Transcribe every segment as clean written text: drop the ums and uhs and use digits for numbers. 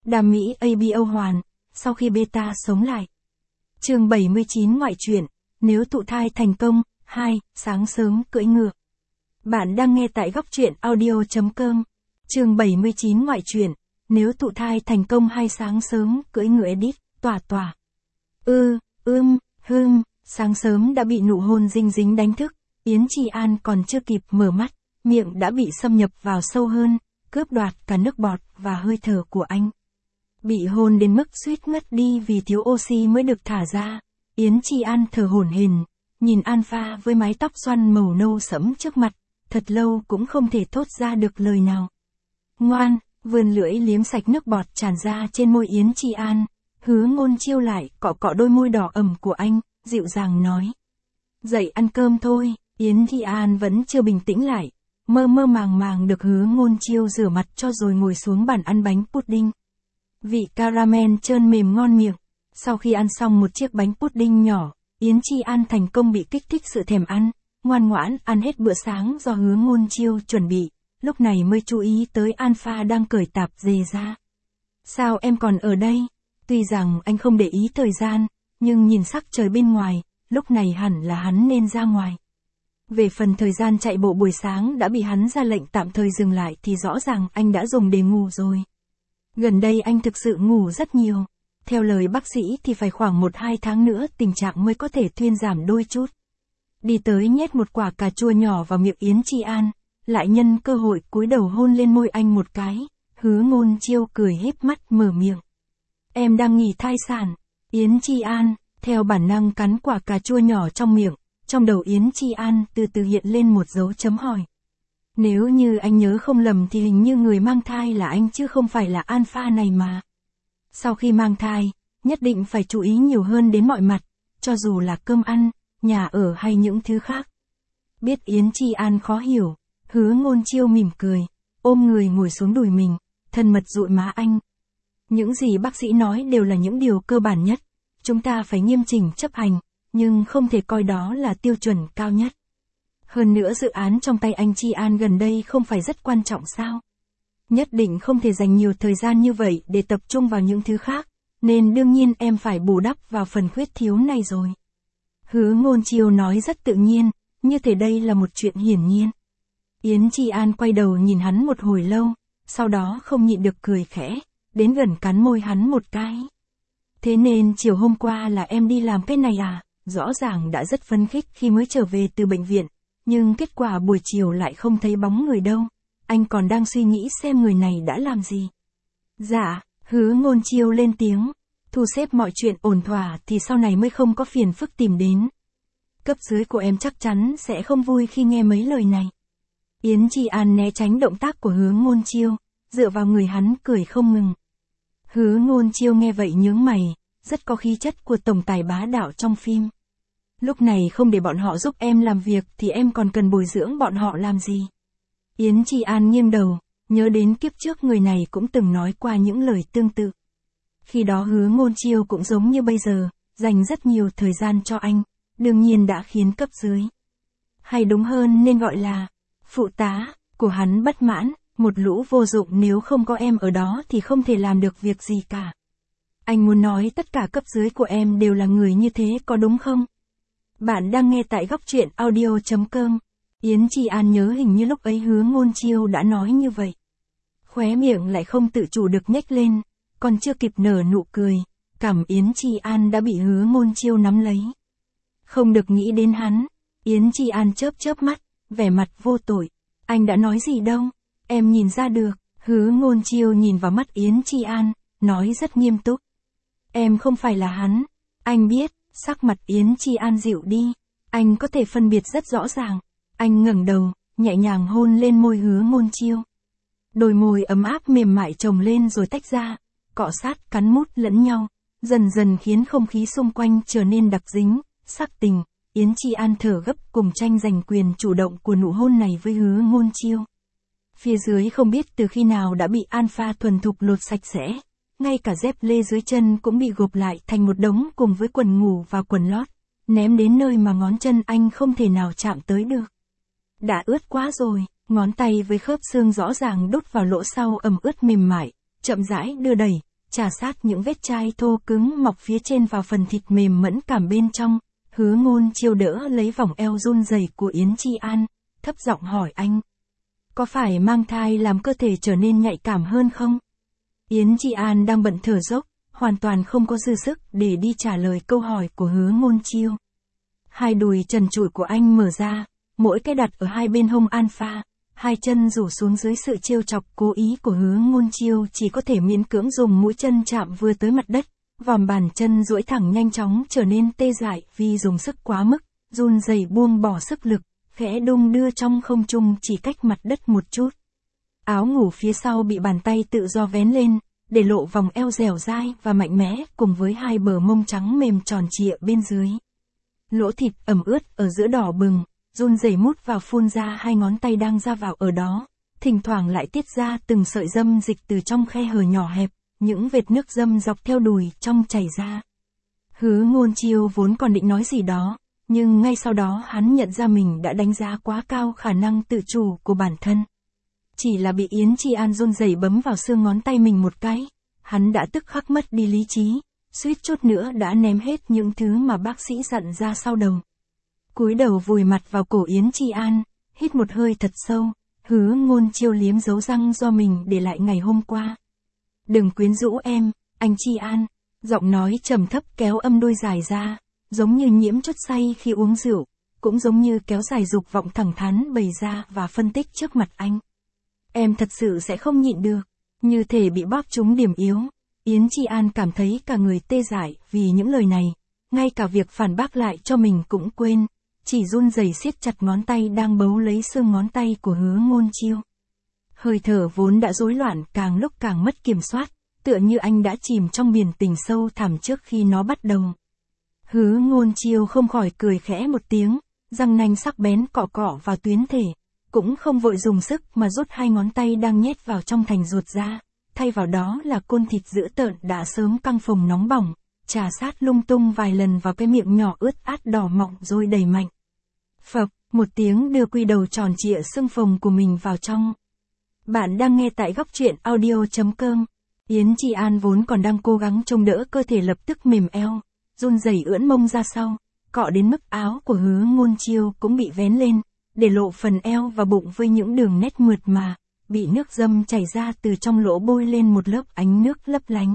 Đam mỹ ABO hoàn, sau khi beta sống lại. Chương 79 ngoại truyện, nếu thụ thai thành công, 2, sáng sớm cưỡi ngựa. Bạn đang nghe tại góc truyện audio.com. Chương 79 ngoại truyện, nếu thụ thai thành công hay sáng sớm cưỡi ngựa edit, tỏa. Sáng sớm đã bị nụ hôn dinh dính đánh thức, Yến Chi An còn chưa kịp mở mắt, miệng đã bị xâm nhập vào sâu hơn, cướp đoạt cả nước bọt và hơi thở của anh. Bị hôn đến mức suýt ngất đi vì thiếu oxy mới được thả ra, Yến Chi An thở hổn hển, nhìn Alpha với mái tóc xoăn màu nâu sẫm trước mặt, thật lâu cũng không thể thốt ra được lời nào. Ngoan, vươn lưỡi liếm sạch nước bọt tràn ra trên môi Yến Chi An, Hứa Ngôn Chiêu lại cọ đôi môi đỏ ẩm của anh, dịu dàng nói. Dậy ăn cơm thôi. Yến Chi An vẫn chưa bình tĩnh lại, mơ màng được Hứa Ngôn Chiêu rửa mặt cho rồi ngồi xuống bàn ăn bánh pudding. Vị caramel trơn mềm ngon miệng. Sau khi ăn xong một chiếc bánh pudding nhỏ, Yến Chi An thành công bị kích thích sự thèm ăn, ngoan ngoãn ăn hết bữa sáng do Hứa Ngôn Chiêu chuẩn bị, lúc này mới chú ý tới Alpha đang cởi tạp dề ra. Sao em còn ở đây? Tuy rằng anh không để ý thời gian, nhưng nhìn sắc trời bên ngoài, lúc này hẳn là hắn nên ra ngoài. Về phần thời gian chạy bộ buổi sáng đã bị hắn ra lệnh tạm thời dừng lại thì rõ ràng anh đã dùng để ngủ rồi. Gần đây anh thực sự ngủ rất nhiều. Theo lời bác sĩ thì phải khoảng 1-2 tháng nữa tình trạng mới có thể thuyên giảm đôi chút. Đi tới nhét một quả cà chua nhỏ vào miệng Yến Chi An, lại nhân cơ hội cúi đầu hôn lên môi anh một cái, Hứa Ngôn Chiêu cười híp mắt mở miệng. Em đang nghỉ thai sản. Yến Chi An, theo bản năng cắn quả cà chua nhỏ trong miệng, trong đầu Yến Chi An từ từ hiện lên một dấu chấm hỏi. Nếu như anh nhớ không lầm thì hình như người mang thai là anh chứ không phải là Alpha này mà. Sau khi mang thai, nhất định phải chú ý nhiều hơn đến mọi mặt, cho dù là cơm ăn, nhà ở hay những thứ khác. Biết Yến Chi An khó hiểu, Hứa Ngôn Chiêu mỉm cười, ôm người ngồi xuống đùi mình, thân mật dụi má anh. Những gì bác sĩ nói đều là những điều cơ bản nhất, chúng ta phải nghiêm chỉnh chấp hành, nhưng không thể coi đó là tiêu chuẩn cao nhất. Hơn nữa dự án trong tay anh Chi An gần đây không phải rất quan trọng sao? Nhất định không thể dành nhiều thời gian như vậy để tập trung vào những thứ khác, nên đương nhiên em phải bù đắp vào phần khuyết thiếu này rồi. Hứa Ngôn Chiêu nói rất tự nhiên, như thể đây là một chuyện hiển nhiên. Yến Chi An quay đầu nhìn hắn một hồi lâu, sau đó không nhịn được cười khẽ, đến gần cắn môi hắn một cái. Thế nên chiều hôm qua là em đi làm cái này à? Rõ ràng đã rất phấn khích khi mới trở về từ bệnh viện, nhưng kết quả buổi chiều lại không thấy bóng người đâu. Anh còn đang suy nghĩ xem người này đã làm gì. Dạ, Hứa Ngôn Chiêu lên tiếng, thu xếp mọi chuyện ổn thỏa thì sau này mới không có phiền phức tìm đến. Cấp dưới của em chắc chắn sẽ không vui khi nghe mấy lời này. Yến Chi An né tránh động tác của Hứa Ngôn Chiêu, dựa vào người hắn cười không ngừng. Hứa Ngôn Chiêu nghe vậy nhướng mày, rất có khí chất của tổng tài bá đạo trong phim. Lúc này không để bọn họ giúp em làm việc thì em còn cần bồi dưỡng bọn họ làm gì? Yến Chi An nghiêng đầu, nhớ đến kiếp trước người này cũng từng nói qua những lời tương tự. Khi đó Hứa Ngôn Chiêu cũng giống như bây giờ, dành rất nhiều thời gian cho anh, đương nhiên đã khiến cấp dưới, hay đúng hơn nên gọi là phụ tá của hắn bất mãn, một lũ vô dụng, nếu không có em ở đó thì không thể làm được việc gì cả. Anh muốn nói tất cả cấp dưới của em đều là người như thế có đúng không? Bạn đang nghe tại góc truyện audio.com. Yến Chi An nhớ hình như lúc ấy Hứa Ngôn Chiêu đã nói như vậy. Khóe miệng lại không tự chủ được nhếch lên, còn chưa kịp nở nụ cười, cảm Yến Chi An đã bị Hứa Ngôn Chiêu nắm lấy. Không được nghĩ đến hắn, Yến Chi An chớp mắt, vẻ mặt vô tội. Anh đã nói gì đâu, em nhìn ra được. Hứa Ngôn Chiêu nhìn vào mắt Yến Chi An, nói rất nghiêm túc. Em không phải là hắn, anh biết. Sắc mặt Yến Chi An dịu đi, anh có thể phân biệt rất rõ ràng. Anh ngẩng đầu, nhẹ nhàng hôn lên môi Hứa Ngôn Chiêu. Đôi môi ấm áp mềm mại chồng lên rồi tách ra, cọ sát cắn mút lẫn nhau, dần dần khiến không khí xung quanh trở nên đặc dính, sắc tình. Yến Chi An thở gấp cùng tranh giành quyền chủ động của nụ hôn này với Hứa Ngôn Chiêu. Phía dưới không biết từ khi nào đã bị Alpha thuần thục lột sạch sẽ. Ngay cả dép lê dưới chân cũng bị gộp lại thành một đống cùng với quần ngủ và quần lót, ném đến nơi mà ngón chân anh không thể nào chạm tới được. Đã ướt quá rồi, ngón tay với khớp xương rõ ràng đút vào lỗ sau ẩm ướt mềm mại, chậm rãi đưa đẩy, chà sát những vết chai thô cứng mọc phía trên vào phần thịt mềm mẫn cảm bên trong. Hứa Ngôn Chiêu đỡ lấy vòng eo run rẩy của Yến Chi An, thấp giọng hỏi anh. Có phải mang thai làm cơ thể trở nên nhạy cảm hơn không? Yến Chi An đang bận thở dốc, hoàn toàn không có dư sức để đi trả lời câu hỏi của Hứa Ngôn Chiêu. Hai đùi trần trụi của anh mở ra, mỗi cái đặt ở hai bên hông alpha, hai chân rủ xuống dưới sự trêu chọc cố ý của Hứa Ngôn Chiêu chỉ có thể miễn cưỡng dùng mũi chân chạm vừa tới mặt đất, vòm bàn chân duỗi thẳng nhanh chóng trở nên tê dại vì dùng sức quá mức, run rẩy buông bỏ sức lực, khẽ đung đưa trong không trung chỉ cách mặt đất một chút. Áo ngủ phía sau bị bàn tay tự do vén lên, để lộ vòng eo dẻo dai và mạnh mẽ cùng với hai bờ mông trắng mềm tròn trịa bên dưới. Lỗ thịt ẩm ướt ở giữa đỏ bừng, run rẩy mút vào phun ra hai ngón tay đang ra vào ở đó, thỉnh thoảng lại tiết ra từng sợi dâm dịch từ trong khe hở nhỏ hẹp, những vệt nước dâm dọc theo đùi trong chảy ra. Hứa Ngôn Chiêu vốn còn định nói gì đó, nhưng ngay sau đó hắn nhận ra mình đã đánh giá quá cao khả năng tự chủ của bản thân. Chỉ là bị Yến Chi An run rẩy bấm vào xương ngón tay mình một cái, hắn đã tức khắc mất đi lý trí, suýt chút nữa đã ném hết những thứ mà bác sĩ dặn ra sau đầu. Cúi đầu vùi mặt vào cổ Yến Chi An, hít một hơi thật sâu, Hứa Ngôn Chiêu liếm dấu răng do mình để lại ngày hôm qua. Đừng quyến rũ em, anh Chi An, giọng nói trầm thấp kéo âm đuôi dài ra, giống như nhiễm chút say khi uống rượu, cũng giống như kéo dài dục vọng thẳng thắn bày ra và phân tích trước mặt anh. Em thật sự sẽ không nhịn được, như thể bị bóp trúng điểm yếu. Yến Chi An cảm thấy cả người tê dại vì những lời này, ngay cả việc phản bác lại cho mình cũng quên, chỉ run rẩy siết chặt ngón tay đang bấu lấy xương ngón tay của Hứa Ngôn Chiêu. Hơi thở vốn đã rối loạn càng lúc càng mất kiểm soát, tựa như anh đã chìm trong biển tình sâu thẳm trước khi nó bắt đầu. Hứa Ngôn Chiêu không khỏi cười khẽ một tiếng, răng nanh sắc bén cọ cọ vào tuyến thể, cũng không vội dùng sức mà rút hai ngón tay đang nhét vào trong thành ruột ra, thay vào đó là côn thịt dữ tợn đã sớm căng phồng nóng bỏng, chà sát lung tung vài lần vào cái miệng nhỏ ướt át đỏ mọng rồi đẩy mạnh. Phập, một tiếng đưa quy đầu tròn trịa xương phồng của mình vào trong. Bạn đang nghe tại Góc Truyện Audio.com. Yến Chi An vốn còn đang cố gắng trông đỡ cơ thể lập tức mềm eo, run rẩy ưỡn mông ra sau, cọ đến mức áo của Hứa Ngôn Chiêu cũng bị vén lên, để lộ phần eo và bụng với những đường nét mượt mà, bị nước dâm chảy ra từ trong lỗ bôi lên một lớp ánh nước lấp lánh.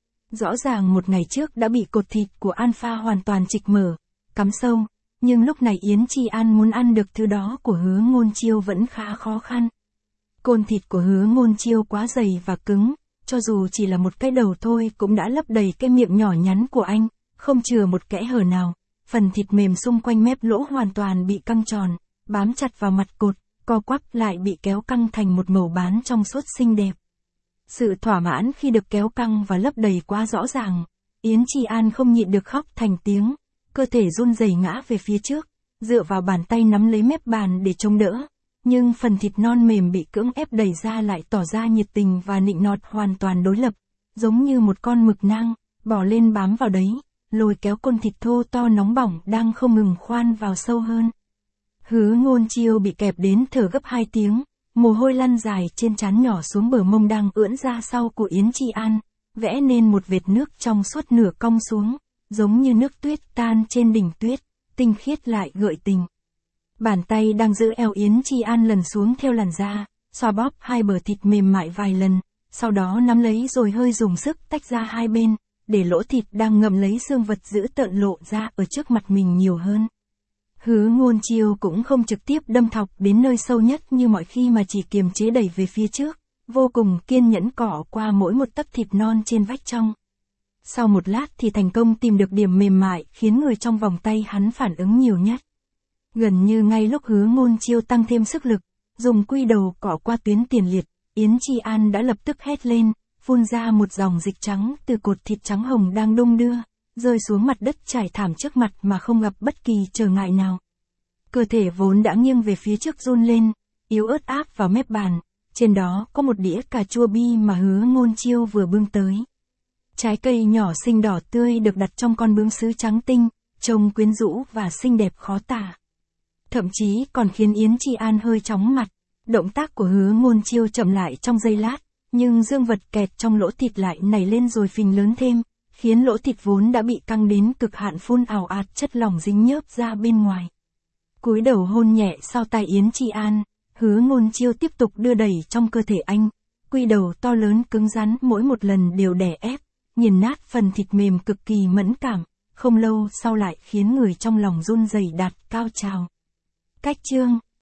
Rõ ràng một ngày trước đã bị cột thịt của alpha hoàn toàn trịch mở, cắm sâu, nhưng lúc này Yến Chi An muốn ăn được thứ đó của Hứa Ngôn Chiêu vẫn khá khó khăn. Côn thịt của Hứa Ngôn Chiêu quá dày và cứng, cho dù chỉ là một cái đầu thôi cũng đã lấp đầy cái miệng nhỏ nhắn của anh, không chừa một kẽ hở nào, phần thịt mềm xung quanh mép lỗ hoàn toàn bị căng tròn, bám chặt vào mặt cột, co quắp lại bị kéo căng thành một màu bán trong suốt xinh đẹp. Sự thỏa mãn khi được kéo căng và lấp đầy quá rõ ràng, Yến Chi An không nhịn được khóc thành tiếng, cơ thể run rẩy ngã về phía trước, dựa vào bàn tay nắm lấy mép bàn để chống đỡ, nhưng phần thịt non mềm bị cưỡng ép đẩy ra lại tỏ ra nhiệt tình và nịnh nọt hoàn toàn đối lập, giống như một con mực nang, bò lên bám vào đấy, lôi kéo côn thịt thô to nóng bỏng đang không ngừng khoan vào sâu hơn. Hứa Ngôn Chiêu bị kẹp đến thở gấp 2 tiếng, mồ hôi lăn dài trên trán nhỏ xuống bờ mông đang ưỡn ra sau của Yến Chi An, vẽ nên một vệt nước trong suốt nửa cong xuống, giống như nước tuyết tan trên đỉnh tuyết, tinh khiết lại gợi tình. Bàn tay đang giữ eo Yến Chi An lần xuống theo làn da, xoa bóp hai bờ thịt mềm mại vài lần, sau đó nắm lấy rồi hơi dùng sức tách ra hai bên, để lỗ thịt đang ngậm lấy xương vật giữ tợn lộ ra ở trước mặt mình nhiều hơn. Hứa Ngôn Chiêu cũng không trực tiếp đâm thọc đến nơi sâu nhất như mọi khi mà chỉ kiềm chế đẩy về phía trước, vô cùng kiên nhẫn cọ qua mỗi một tấc thịt non trên vách trong. Sau một lát thì thành công tìm được điểm mềm mại khiến người trong vòng tay hắn phản ứng nhiều nhất. Gần như ngay lúc Hứa Ngôn Chiêu tăng thêm sức lực, dùng quy đầu cọ qua tuyến tiền liệt, Yến Chi An đã lập tức hét lên, phun ra một dòng dịch trắng từ cột thịt trắng hồng đang đung đưa, rơi xuống mặt đất trải thảm trước mặt mà không gặp bất kỳ trở ngại nào. Cơ thể vốn đã nghiêng về phía trước run lên, yếu ớt áp vào mép bàn, trên đó có một đĩa cà chua bi mà Hứa Ngôn Chiêu vừa bưng tới. Trái cây nhỏ xinh đỏ tươi được đặt trong con bướm sứ trắng tinh, trông quyến rũ và xinh đẹp khó tả. Thậm chí còn khiến Yến Chi An hơi chóng mặt, động tác của Hứa Ngôn Chiêu chậm lại trong giây lát, Nhưng dương vật kẹt trong lỗ thịt lại nảy lên rồi phình lớn thêm, khiến lỗ thịt vốn đã bị căng đến cực hạn phun ào ạt chất lỏng dính nhớp ra bên ngoài. Cúi đầu hôn nhẹ sau tai Yến Chi An, Hứa Ngôn Chiêu tiếp tục đưa đẩy trong cơ thể anh, quy đầu to lớn cứng rắn mỗi một lần đều đè ép, nghiền nát phần thịt mềm cực kỳ mẫn cảm, không lâu sau lại khiến người trong lòng run rẩy đạt cao trào. Cách chương